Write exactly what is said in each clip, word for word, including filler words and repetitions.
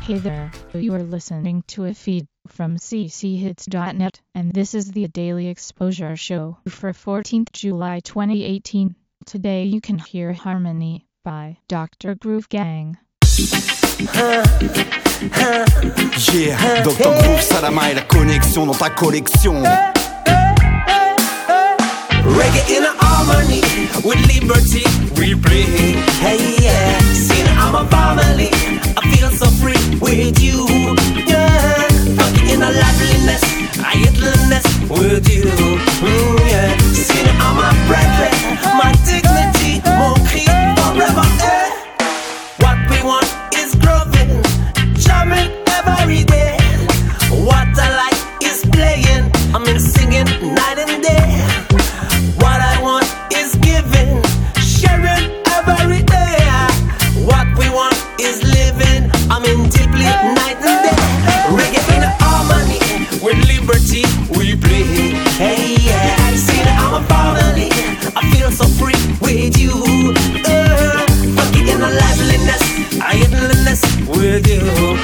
Hey there, you are listening to a feed from c c hits dot net, and this is the Daily Exposure Show for fourteenth July twenty eighteen. Today you can hear Harmony by Doctor Groove Gang. Yeah, docteur Groove Salama et la connexion dans ta collection. Reggae in harmony with liberty we play. Hey yeah, sing I'm a family. I feel so free with you. Yeah, funky in a liveliness, I idleness with you. Mm, yeah, sing I'm a brethren, my dignity, mon cri forever. Eh. What we want is growing, jamming every day. What I like is playing, I mean singing night and day. What I want is giving, sharing every day. What we want is living, I mean deeply night and day. Reggae in harmony, with liberty we play. Hey yeah, I see that I'm a family. I feel so free with you. Uh, funky in a liveliness, I idleness with you.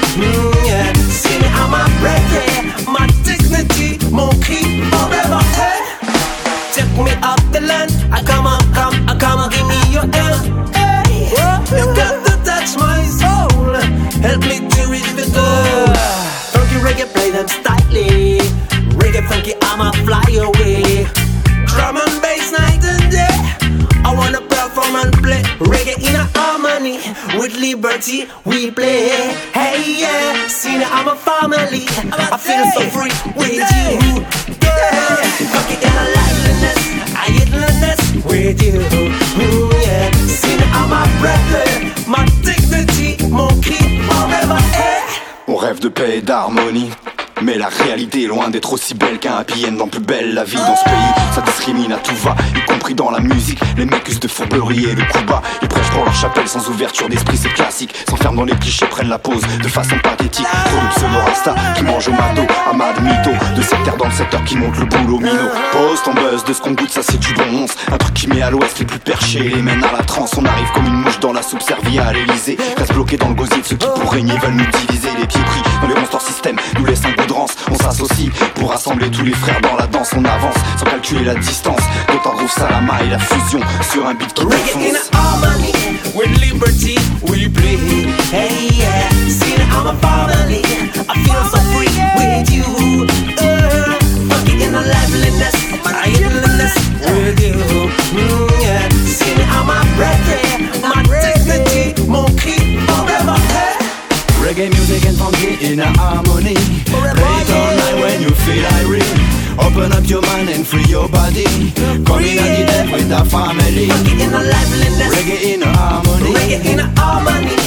Mm, yeah, see that I'm a brethren, my dignity, mon cri forever. Hey. Take me up the land, I come on, come, I come on, give me your hand. Hey, you got to touch my soul, help me to reach the goal. Funky reggae, play them styly. Reggae funky, I'ma fly away. Drum and bass night and day, I wanna perform and play. Reggae in a harmony, with liberty we play. Hey yeah, see now I'm a family. I feel so free with you. Yeah, funky in a liveliness, I idleness with you. Ooh, yeah, see now I'm a brother, my dignity, mon cri forever. Eh. On rêve de paix et d'harmonie, mais la réalité est loin d'être aussi belle qu'un happy end dans Plus belle la vie. Dans ce pays, ça discrimine à tout va, y compris dans la musique. Les mecs usent de fourberie et de coups bas. Ils prêchent pour leur chapelle sans ouverture d'esprit, c'est classique. S'enferment dans les clichés, prennent la pause de façon pathétique. Pour le pseudo-rasta qui mange au mado, Ahmad Mito. De secteur dans le secteur qui monte le boulot minot. Pose ton buzz, de ce qu'on goûte, ça c'est du bon once. Un truc qui met à l'ouest les plus perchés, les mène à la transe. On arrive comme une mouche dans la soupe servie à l'Elysée. Reste bloqué dans le gosier de ceux qui pour régner veulent nous diviser. Les pieds pris dans les monsters système nous laissent un goût de rance. On s'associe pour rassembler tous les frères dans la danse. On avance sans calculer la distance. Docteur Groove Salama et la fusion sur un beat qui Reggae in défonce. harmony, with liberty we play. Hey yeah, see now I'm a family. I feel so free with you. Uh, funky in a liveliness, I idleness with you. Mm, yeah, see now I'm a brethren, my dignity, mon cri forever. Hey. Reggae music and funky in a harmony. Play it all night when you feel irate. Open up your mind and free your body. Come in and get dead with a family. Funky in a liveliness, Reggae in a harmony. reggae in a harmony.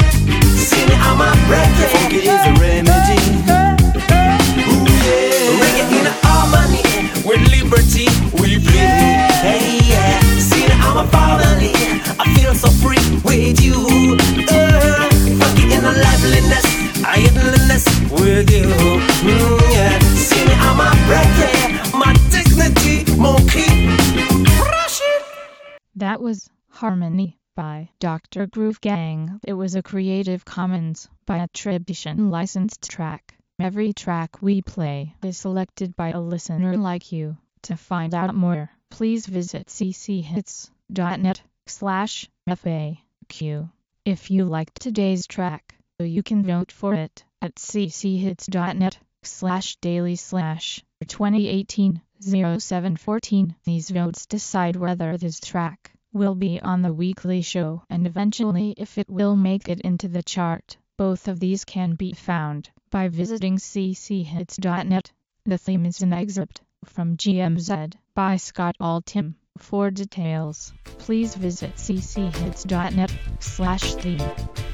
See now I'm a brethren. Funky is a remedy. Ooh yeah. Reggae in a harmony, with liberty we play. Hey yeah, see now I'm a family. I feel so free with you. Uh, funky in a liveliness, I idleness with you. Mm, yeah, see now I'm a brethren, my dignity, mon cri. That was Harmony by Doctor Groove Gang. It was a Creative Commons by attribution licensed track. Every track we play is selected by a listener like you. To find out more, please visit c c hits dot net slash F A Q. If you liked today's track, you can vote for it at c c hits dot net slash daily slash twenty eighteen oh seven fourteen. These votes decide whether this track will be on the weekly show and eventually if it will make it into the chart. Both of these can be found by visiting c c hits dot net. The theme is an excerpt from G M Z by Scott Altham. For details, please visit c c hits dot net slash theme.